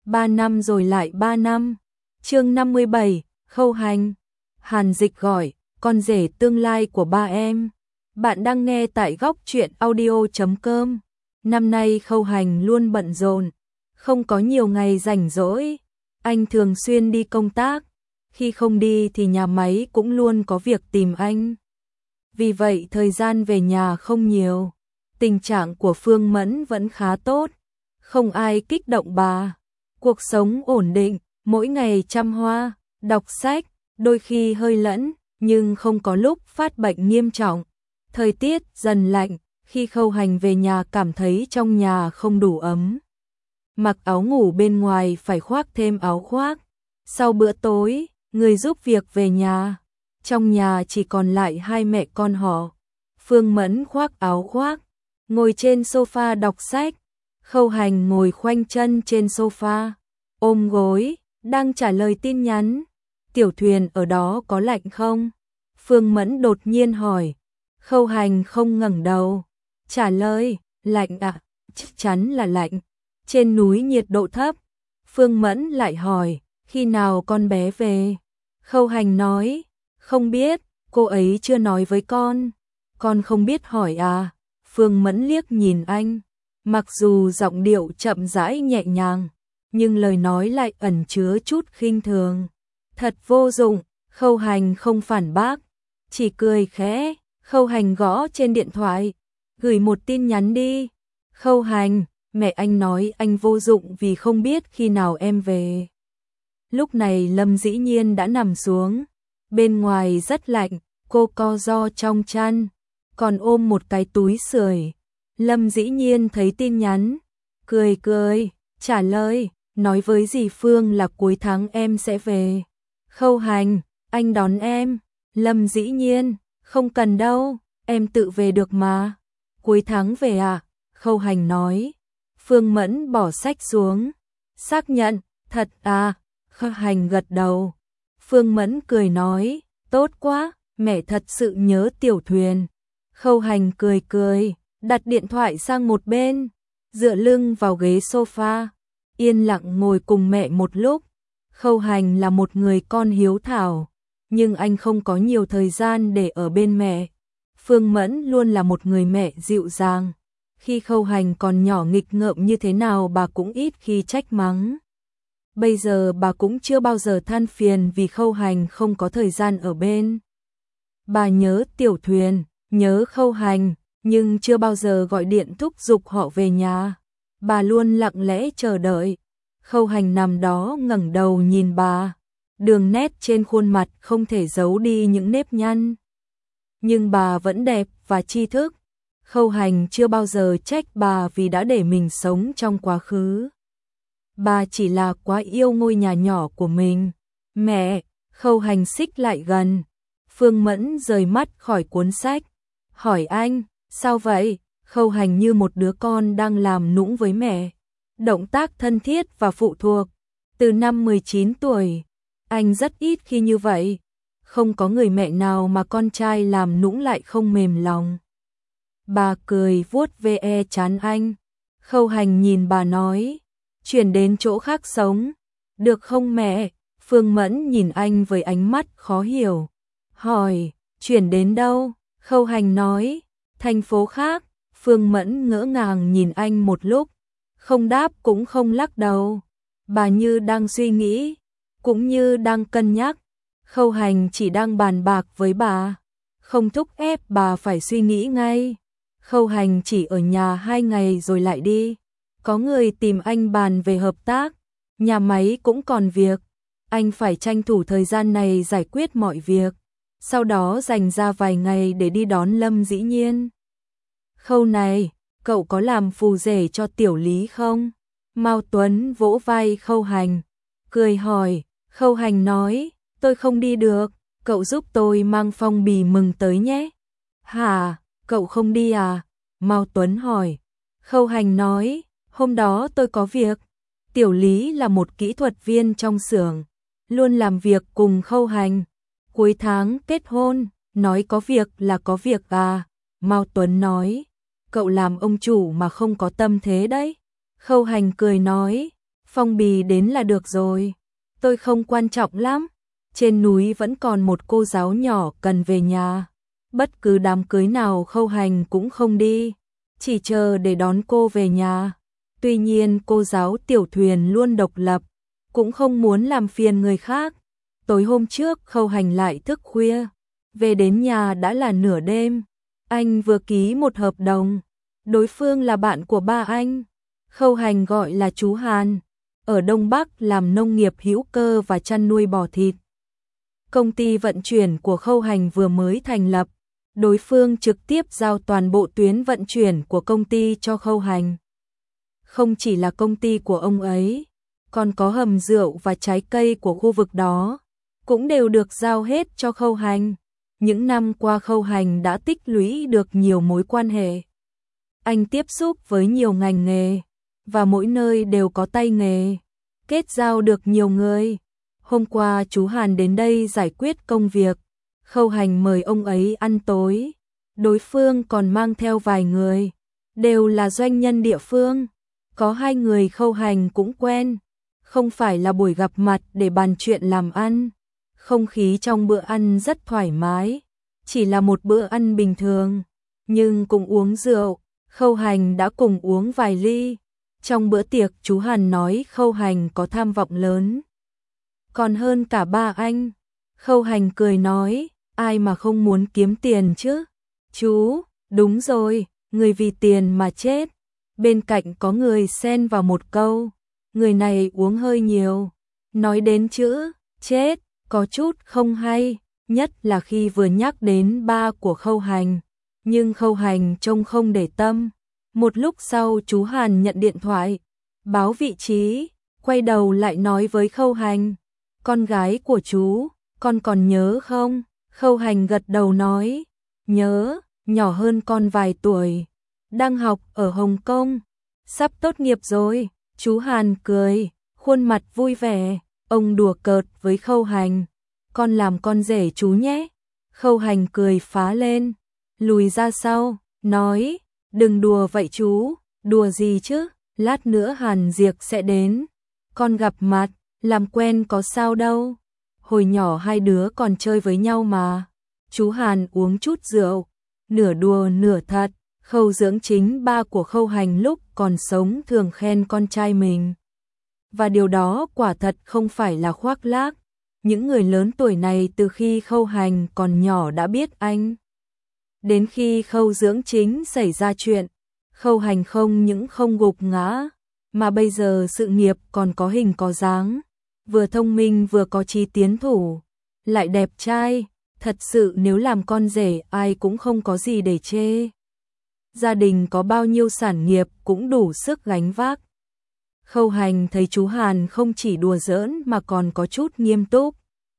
3 năm rồi lại 3 năm. Chương 57, Khâu Hành. Hàn Dịch gọi, con rể tương lai của ba em. Bạn đang nghe tại góc truyện audio.com. Năm nay Khâu Hành luôn bận rộn, không có nhiều ngày rảnh rỗi. Anh thường xuyên đi công tác, khi không đi thì nhà máy cũng luôn có việc tìm anh. Vì vậy thời gian về nhà không nhiều. Tình trạng của Phương Mẫn vẫn khá tốt, không ai kích động bà. Cuộc sống ổn định, mỗi ngày chăm hoa, đọc sách, đôi khi hơi lẫn, nhưng không có lúc phát bệnh nghiêm trọng. Thời tiết dần lạnh, khi Khâu Hành về nhà cảm thấy trong nhà không đủ ấm. Mặc áo ngủ bên ngoài phải khoác thêm áo khoác. Sau bữa tối, người giúp việc về nhà. Trong nhà chỉ còn lại hai mẹ con họ. Phương Mẫn khoác áo khoác, ngồi trên sofa đọc sách. Khâu Hành ngồi khoanh chân trên sofa, ôm gối, đang trả lời tin nhắn. Tiểu Thuyền ở đó có lạnh không? Phương Mẫn đột nhiên hỏi. Khâu Hành không ngẩng đầu, trả lời, lạnh ạ, chắc chắn là lạnh. Trên núi nhiệt độ thấp. Phương Mẫn lại hỏi, khi nào con bé về? Khâu Hành nói, không biết, cô ấy chưa nói với con không biết hỏi à? Phương Mẫn liếc nhìn anh, mặc dù giọng điệu chậm rãi nhẹ nhàng, nhưng lời nói lại ẩn chứa chút khinh thường. Thật vô dụng. Khâu Hành không phản bác, chỉ cười khẽ. Khâu Hành gõ trên điện thoại, gửi một tin nhắn đi. Khâu Hành, mẹ anh nói anh vô dụng vì không biết khi nào em về. Lúc này Lâm Dĩ Nhiên đã nằm xuống, bên ngoài rất lạnh, cô co ro trong chăn, còn ôm một cái túi sưởi. Lâm Dĩ Nhiên thấy tin nhắn, cười cười, trả lời, nói với dì Phương là cuối tháng em sẽ về. Khâu Hành, anh đón em. Lâm Dĩ Nhiên, không cần đâu, em tự về được mà. Cuối tháng về à? Khâu Hành nói. Phương Mẫn bỏ sách xuống, xác nhận, thật à? Khâu Hành gật đầu. Phương Mẫn cười nói, tốt quá, mẹ thật sự nhớ Tiểu Thuyền. Khâu Hành cười cười, đặt điện thoại sang một bên, dựa lưng vào ghế sofa, yên lặng ngồi cùng mẹ một lúc. Khâu Hành là một người con hiếu thảo, nhưng anh không có nhiều thời gian để ở bên mẹ. Phương Mẫn luôn là một người mẹ dịu dàng. Khi Khâu Hành còn nhỏ nghịch ngợm như thế nào bà cũng ít khi trách mắng. Bây giờ bà cũng chưa bao giờ than phiền vì Khâu Hành không có thời gian ở bên. Bà nhớ Tiểu Thuyền, nhớ Khâu Hành, nhưng chưa bao giờ gọi điện thúc giục họ về nhà. Bà luôn lặng lẽ chờ đợi. Khâu Hành nằm đó ngẩng đầu nhìn bà, đường nét trên khuôn mặt không thể giấu đi những nếp nhăn. Nhưng bà vẫn đẹp và tri thức. Khâu Hành chưa bao giờ trách bà vì đã để mình sống trong quá khứ. Bà chỉ là quá yêu ngôi nhà nhỏ của mình. Mẹ, Khâu Hành xích lại gần. Phương Mẫn rời mắt khỏi cuốn sách, hỏi anh, sao vậy? Khâu Hành như một đứa con đang làm nũng với mẹ. Động tác thân thiết và phụ thuộc. Từ năm 19 tuổi, anh rất ít khi như vậy. Không có người mẹ nào mà con trai làm nũng lại không mềm lòng. Bà cười vuốt ve trán anh. Khâu Hành nhìn bà nói, chuyển đến chỗ khác sống, được không mẹ? Phương Mẫn nhìn anh với ánh mắt khó hiểu, hỏi, chuyển đến đâu? Khâu Hành nói, thành phố khác. Phương Mẫn ngỡ ngàng nhìn anh một lúc, không đáp cũng không lắc đầu. Bà như đang suy nghĩ, cũng như đang cân nhắc. Khâu Hành chỉ đang bàn bạc với bà, không thúc ép bà phải suy nghĩ ngay. Khâu Hành chỉ ở nhà 2 ngày rồi lại đi. Có người tìm anh bàn về hợp tác, nhà máy cũng còn việc. Anh phải tranh thủ thời gian này giải quyết mọi việc, sau đó dành ra vài ngày để đi đón Lâm Dĩ Nhiên. Khâu này, cậu có làm phù rể cho Tiểu Lý không? Mao Tuấn vỗ vai Khâu Hành, cười hỏi. Khâu Hành nói, tôi không đi được, cậu giúp tôi mang phong bì mừng tới nhé. Hả, cậu không đi à? Mao Tuấn hỏi. Khâu Hành nói, hôm đó tôi có việc. Tiểu Lý là một kỹ thuật viên trong xưởng, luôn làm việc cùng Khâu Hành. Cuối tháng kết hôn, nói có việc là có việc à? Mao Tuấn nói, cậu làm ông chủ mà không có tâm thế đấy. Khâu Hành cười nói, phong bì đến là được rồi. Tôi không quan trọng lắm. Trên núi vẫn còn một cô giáo nhỏ cần về nhà. Bất cứ đám cưới nào Khâu Hành cũng không đi, chỉ chờ để đón cô về nhà. Tuy nhiên cô giáo Tiểu Thuyền luôn độc lập, cũng không muốn làm phiền người khác. Tối hôm trước Khâu Hành lại thức khuya, về đến nhà đã là nửa đêm. Anh vừa ký một hợp đồng, đối phương là bạn của ba anh. Khâu Hành gọi là chú Hàn, ở Đông Bắc làm nông nghiệp hữu cơ và chăn nuôi bò thịt. Công ty vận chuyển của Khâu Hành vừa mới thành lập, đối phương trực tiếp giao toàn bộ tuyến vận chuyển của công ty cho Khâu Hành. Không chỉ là công ty của ông ấy, còn có hầm rượu và trái cây của khu vực đó, cũng đều được giao hết cho Khâu Hành. Những năm qua Khâu Hành đã tích lũy được nhiều mối quan hệ. Anh tiếp xúc với nhiều ngành nghề, và mỗi nơi đều có tay nghề, kết giao được nhiều người. Hôm qua chú Hàn đến đây giải quyết công việc, Khâu Hành mời ông ấy ăn tối. Đối phương còn mang theo vài người, đều là doanh nhân địa phương. Có 2 người Khâu Hành cũng quen, không phải là buổi gặp mặt để bàn chuyện làm ăn. Không khí trong bữa ăn rất thoải mái, chỉ là một bữa ăn bình thường, nhưng cùng uống rượu. Khâu Hành đã cùng uống vài ly. Trong bữa tiệc chú Hàn nói Khâu Hành có tham vọng lớn, còn hơn cả ba anh. Khâu Hành cười nói, ai mà không muốn kiếm tiền chứ? Chú, đúng rồi, người vì tiền mà chết. Bên cạnh có người xen vào một câu, người này uống hơi nhiều. Nói đến chữ chết, có chút không hay, nhất là khi vừa nhắc đến ba của Khâu Hành. Nhưng Khâu Hành trông không để tâm. Một lúc sau chú Hàn nhận điện thoại, báo vị trí, quay đầu lại nói với Khâu Hành, con gái của chú, con còn nhớ không? Khâu Hành gật đầu nói, nhớ, nhỏ hơn con vài tuổi, đang học ở Hồng Kông, sắp tốt nghiệp rồi. Chú Hàn cười, khuôn mặt vui vẻ, ông đùa cợt với Khâu Hành, con làm con rể chú nhé. Khâu Hành cười phá lên, lùi ra sau, nói, đừng đùa vậy chú, đùa gì chứ, lát nữa Hàn Diệc sẽ đến, con gặp mặt, làm quen có sao đâu. Hồi nhỏ 2 đứa còn chơi với nhau mà. Chú Hàn uống chút rượu, nửa đùa nửa thật. Khâu Dưỡng Chính, ba của Khâu Hành lúc còn sống thường khen con trai mình. Và điều đó quả thật không phải là khoác lác. Những người lớn tuổi này từ khi Khâu Hành còn nhỏ đã biết anh. Đến khi Khâu Dưỡng Chính xảy ra chuyện, Khâu Hành không những không gục ngã, mà bây giờ sự nghiệp còn có hình có dáng. Vừa thông minh vừa có chí tiến thủ, lại đẹp trai, thật sự nếu làm con rể ai cũng không có gì để chê. Gia đình có bao nhiêu sản nghiệp cũng đủ sức gánh vác. Khâu Hành thấy chú Hàn không chỉ đùa giỡn mà còn có chút nghiêm túc,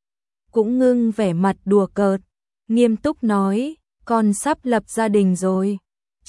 cũng ngưng vẻ mặt đùa cợt, nghiêm túc nói, con sắp lập gia đình rồi.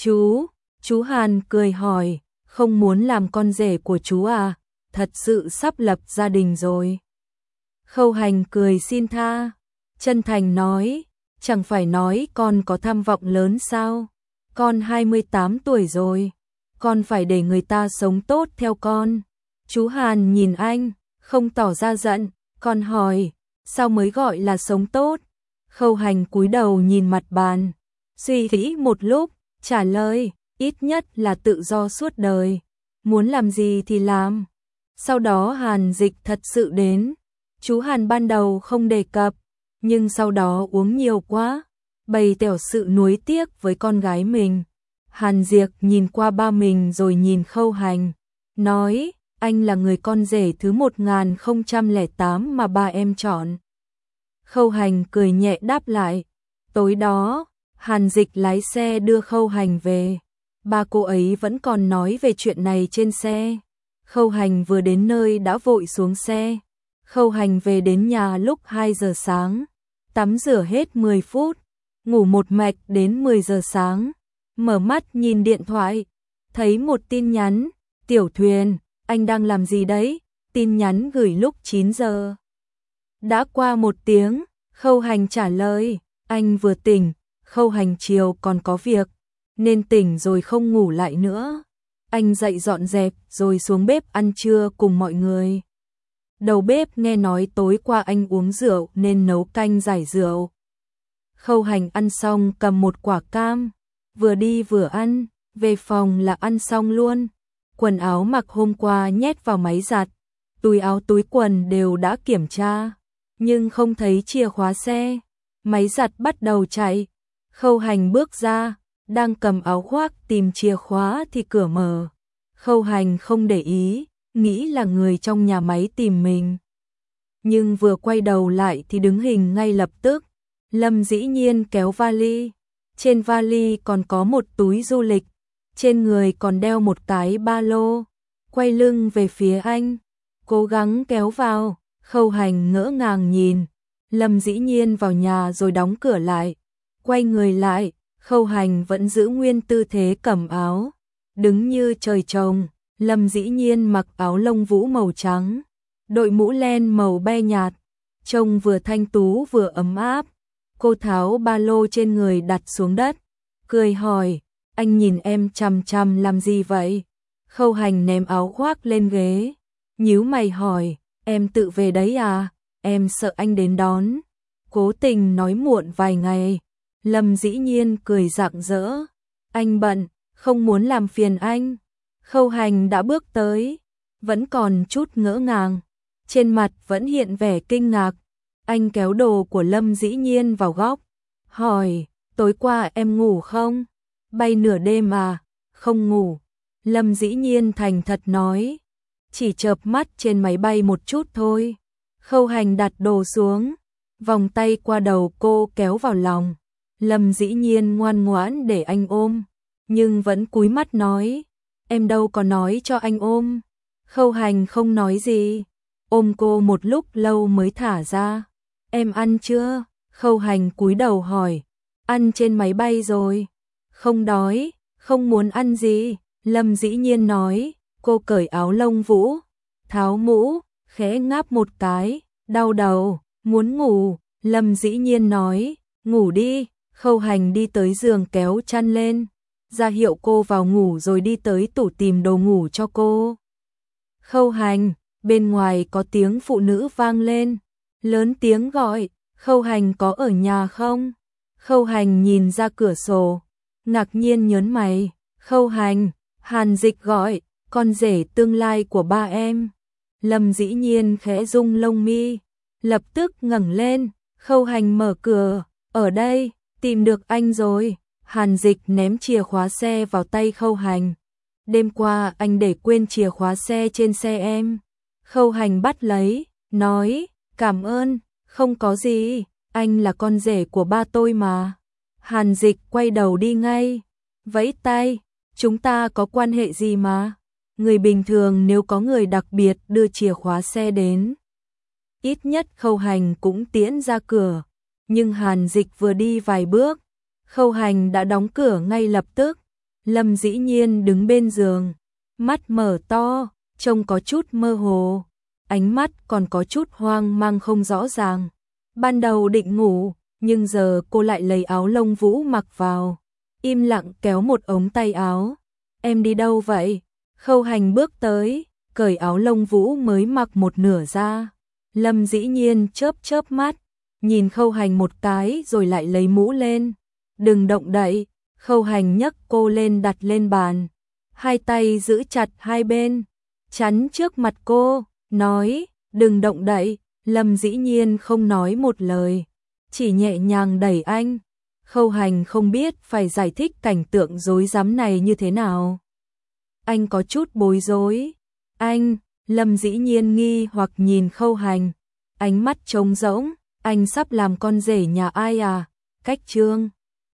Chú Hàn cười hỏi, không muốn làm con rể của chú à? Thật sự sắp lập gia đình rồi. Khâu Hành cười xin tha, chân thành nói, chẳng phải nói con có tham vọng lớn sao? Con 28 tuổi rồi, con phải để người ta sống tốt theo con. Chú Hàn nhìn anh, không tỏ ra giận, còn hỏi, sao mới gọi là sống tốt? Khâu Hành cúi đầu nhìn mặt bàn, suy nghĩ một lúc, trả lời, ít nhất là tự do suốt đời, muốn làm gì thì làm. Sau đó Hàn Dịch thật sự đến, chú Hàn ban đầu không đề cập, nhưng sau đó uống nhiều quá, bày tỏ sự nuối tiếc với con gái mình. Hàn Diệc nhìn qua ba mình rồi nhìn Khâu Hành, nói, anh là người con rể thứ 1008 mà ba em chọn. Khâu Hành cười nhẹ đáp lại, tối đó, Hàn Dịch lái xe đưa Khâu Hành về, ba cô ấy vẫn còn nói về chuyện này trên xe. Khâu Hành vừa đến nơi đã vội xuống xe. Khâu Hành về đến nhà lúc 2 giờ sáng, tắm rửa hết 10 phút, ngủ một mạch đến 10 giờ sáng, mở mắt nhìn điện thoại, thấy một tin nhắn, Tiểu Thuyền, anh đang làm gì đấy? Tin nhắn gửi lúc 9 giờ. Đã qua 1 tiếng, Khâu Hành trả lời, anh vừa tỉnh, Khâu Hành chiều còn có việc, nên tỉnh rồi không ngủ lại nữa. anh dậy dọn dẹp rồi xuống bếp ăn trưa cùng mọi người. Đầu bếp nghe nói tối qua anh uống rượu nên nấu canh giải rượu. Khâu Hành ăn xong cầm một quả cam, vừa đi vừa ăn, về phòng là ăn xong luôn. Quần áo mặc hôm qua nhét vào máy giặt, túi áo túi quần đều đã kiểm tra, nhưng không thấy chìa khóa xe. Máy giặt bắt đầu chạy. Khâu Hành bước ra, đang cầm áo khoác tìm chìa khóa thì cửa mở. Khâu Hành không để ý, nghĩ là người trong nhà máy tìm mình. Nhưng vừa quay đầu lại thì đứng hình ngay lập tức. Lâm Dĩ Nhiên kéo vali. Trên vali còn có một túi du lịch, trên người còn đeo một cái ba lô. Quay lưng về phía anh, cố gắng kéo vào. Khâu Hành ngỡ ngàng nhìn. Lâm Dĩ Nhiên vào nhà rồi đóng cửa lại. Quay người lại, Khâu Hành vẫn giữ nguyên tư thế cầm áo, đứng như trời trồng. Lâm Dĩ Nhiên mặc áo lông vũ màu trắng, đội mũ len màu be nhạt, trông vừa thanh tú vừa ấm áp. Cô tháo ba lô trên người đặt xuống đất, cười hỏi, anh nhìn em chằm chằm làm gì vậy? Khâu Hành ném áo khoác lên ghế, nhíu mày hỏi, em tự về đấy à? Em sợ anh đến đón, cố tình nói muộn vài ngày. Lâm Dĩ Nhiên cười rạng rỡ, anh bận, không muốn làm phiền anh. Khâu Hành đã bước tới, vẫn còn chút ngỡ ngàng, trên mặt vẫn hiện vẻ kinh ngạc. Anh kéo đồ của Lâm Dĩ Nhiên vào góc, hỏi, tối qua em ngủ không? Bay nửa đêm à? Không ngủ. Lâm Dĩ Nhiên thành thật nói, chỉ chợp mắt trên máy bay một chút thôi. Khâu Hành đặt đồ xuống, vòng tay qua đầu cô kéo vào lòng. Lâm Dĩ Nhiên ngoan ngoãn để anh ôm, nhưng vẫn cúi mắt nói, em đâu có nói cho anh ôm. Khâu Hành không nói gì, ôm cô một lúc lâu mới thả ra. Em ăn chưa? Khâu Hành cúi đầu hỏi. Ăn trên máy bay rồi. Không đói, không muốn ăn gì. Lâm Dĩ Nhiên nói. Cô cởi áo lông vũ, tháo mũ, khẽ ngáp một cái, đau đầu, muốn ngủ. Lâm Dĩ Nhiên nói, ngủ đi. Khâu Hành đi tới giường kéo chăn lên, ra hiệu cô vào ngủ rồi đi tới tủ tìm đồ ngủ cho cô. Khâu Hành, bên ngoài có tiếng phụ nữ vang lên, lớn tiếng gọi, Khâu Hành có ở nhà không? Khâu Hành nhìn ra cửa sổ, ngạc nhiên nhớn mày, Khâu Hành, Hàn Dịch gọi, con rể tương lai của ba em. Lâm Dĩ Nhiên khẽ rung lông mi, lập tức ngẩng lên, Khâu Hành mở cửa, ở đây, tìm được anh rồi. Hàn Dịch ném chìa khóa xe vào tay Khâu Hành. Đêm qua anh để quên chìa khóa xe trên xe em. Khâu Hành bắt lấy, nói, cảm ơn, không có gì, anh là con rể của ba tôi mà. Hàn Dịch quay đầu đi ngay, vẫy tay, chúng ta có quan hệ gì mà. Người bình thường nếu có người đặc biệt đưa chìa khóa xe đến, ít nhất Khâu Hành cũng tiễn ra cửa. Nhưng Hàn Dịch vừa đi vài bước, Khâu Hành đã đóng cửa ngay lập tức. Lâm Dĩ Nhiên đứng bên giường, mắt mở to, trông có chút mơ hồ, ánh mắt còn có chút hoang mang không rõ ràng. Ban đầu định ngủ, nhưng giờ cô lại lấy áo lông vũ mặc vào, im lặng kéo một ống tay áo. Em đi đâu vậy? Khâu Hành bước tới, cởi áo lông vũ mới mặc một nửa ra. Lâm Dĩ Nhiên chớp chớp mắt, nhìn Khâu Hành một cái rồi lại lấy mũ lên. Đừng động đậy. Khâu Hành nhấc cô lên đặt lên bàn, hai tay giữ chặt hai bên, chắn trước mặt cô, nói, đừng động đậy. Lâm Dĩ Nhiên không nói một lời, chỉ nhẹ nhàng đẩy anh. Khâu Hành không biết phải giải thích cảnh tượng rối rắm này như thế nào. Anh có chút bối rối. Anh, Lâm Dĩ Nhiên nghi hoặc nhìn Khâu Hành, ánh mắt trống rỗng, anh sắp làm con rể nhà ai à? Cách Trương